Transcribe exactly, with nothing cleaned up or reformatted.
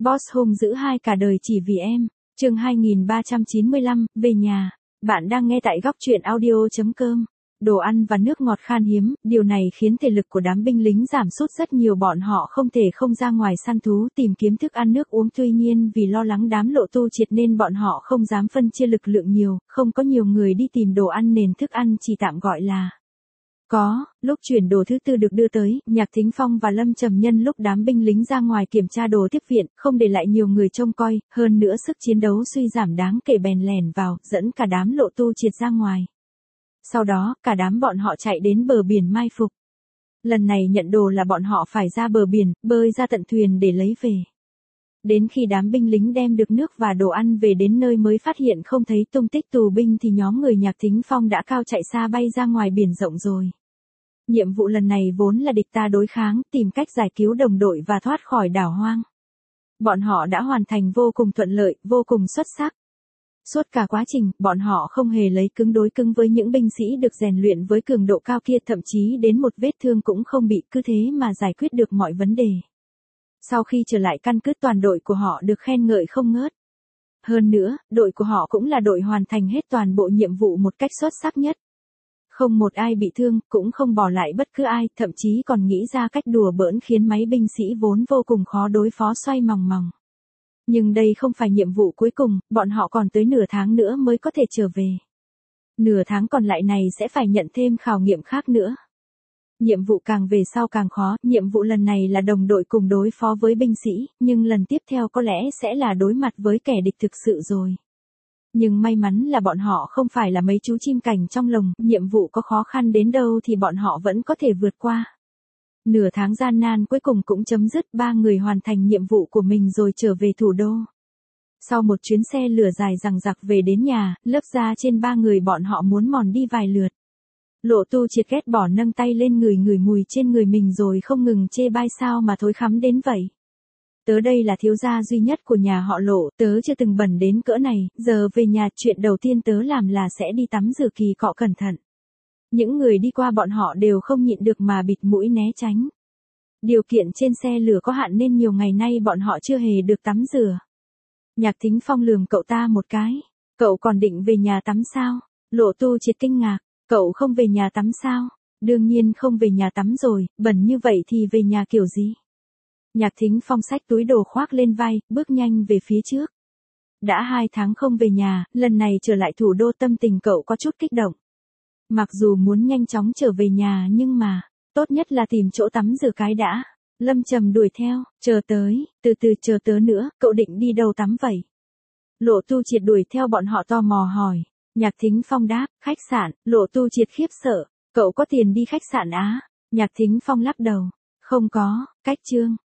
Boss hung dữ hai cả đời chỉ vì em. Chương hai nghìn ba trăm chín mươi lăm, về nhà. Bạn đang nghe tại góc truyện audio chấm com. Đồ ăn và nước ngọt khan hiếm, điều này khiến thể lực của đám binh lính giảm sút rất nhiều, bọn họ không thể không ra ngoài săn thú tìm kiếm thức ăn nước uống, tuy nhiên vì lo lắng đám Lộ Tu Triệt nên bọn họ không dám phân chia lực lượng nhiều, không có nhiều người đi tìm đồ ăn nên thức ăn chỉ tạm gọi là có. Lúc chuyển đồ thứ tư được đưa tới, Nhạc Thính Phong và Lâm Trầm Nhân lúc đám binh lính ra ngoài kiểm tra đồ tiếp viện, không để lại nhiều người trông coi, hơn nữa sức chiến đấu suy giảm đáng kể bèn lèn vào, dẫn cả đám Lộ Tu Triệt ra ngoài. Sau đó, cả đám bọn họ chạy đến bờ biển mai phục. Lần này nhận đồ là bọn họ phải ra bờ biển, bơi ra tận thuyền để lấy về. Đến khi đám binh lính đem được nước và đồ ăn về đến nơi mới phát hiện không thấy tung tích tù binh thì nhóm người Nhạc Thính Phong đã cao chạy xa bay ra ngoài biển rộng rồi. Nhiệm vụ lần này vốn là địch ta đối kháng, tìm cách giải cứu đồng đội và thoát khỏi đảo hoang. Bọn họ đã hoàn thành vô cùng thuận lợi, vô cùng xuất sắc. Suốt cả quá trình, bọn họ không hề lấy cứng đối cứng với những binh sĩ được rèn luyện với cường độ cao kia, thậm chí đến một vết thương cũng không bị, cứ thế mà giải quyết được mọi vấn đề. Sau khi trở lại căn cứ, toàn đội của họ được khen ngợi không ngớt. Hơn nữa, đội của họ cũng là đội hoàn thành hết toàn bộ nhiệm vụ một cách xuất sắc nhất. Không một ai bị thương, cũng không bỏ lại bất cứ ai, thậm chí còn nghĩ ra cách đùa bỡn khiến mấy binh sĩ vốn vô cùng khó đối phó xoay mòng mòng. Nhưng đây không phải nhiệm vụ cuối cùng, bọn họ còn tới nửa tháng nữa mới có thể trở về. Nửa tháng còn lại này sẽ phải nhận thêm khảo nghiệm khác nữa. Nhiệm vụ càng về sau càng khó, nhiệm vụ lần này là đồng đội cùng đối phó với binh sĩ, nhưng lần tiếp theo có lẽ sẽ là đối mặt với kẻ địch thực sự rồi. Nhưng may mắn là bọn họ không phải là mấy chú chim cảnh trong lồng, nhiệm vụ có khó khăn đến đâu thì bọn họ vẫn có thể vượt qua. Nửa tháng gian nan cuối cùng cũng chấm dứt, ba người hoàn thành nhiệm vụ của mình rồi trở về thủ đô. Sau một chuyến xe lửa dài dằng dặc về đến nhà, lớp da trên ba người bọn họ muốn mòn đi vài lượt. Lộ Tu Triệt ghét bỏ nâng tay lên người người mùi trên người mình rồi không ngừng chê bai, sao mà thối khắm đến vậy. Tớ đây là thiếu gia duy nhất của nhà họ Lộ, tớ chưa từng bẩn đến cỡ này, giờ về nhà chuyện đầu tiên tớ làm là sẽ đi tắm rửa kỳ cọ cẩn thận. Những người đi qua bọn họ đều không nhịn được mà bịt mũi né tránh. Điều kiện trên xe lửa có hạn nên nhiều ngày nay bọn họ chưa hề được tắm rửa. Nhạc Thính Phong lườm cậu ta một cái. Cậu còn định về nhà tắm sao? Lộ Tu Triệt kinh ngạc. Cậu không về nhà tắm sao? Đương nhiên không về nhà tắm rồi, bẩn như vậy thì về nhà kiểu gì? Nhạc Thính Phong xách túi đồ khoác lên vai, bước nhanh về phía trước. Đã hai tháng không về nhà, lần này trở lại thủ đô tâm tình cậu có chút kích động. Mặc dù muốn nhanh chóng trở về nhà nhưng mà, tốt nhất là tìm chỗ tắm rửa cái đã. Lâm Trầm đuổi theo, chờ tới, từ từ chờ tớ nữa, cậu định đi đâu tắm vậy? Lộ Tu Triệt đuổi theo bọn họ tò mò hỏi. Nhạc Thính Phong đáp, khách sạn. Lộ Tu Triệt khiếp sợ, cậu có tiền đi khách sạn á? Nhạc Thính Phong lắc đầu, không có, cách chương.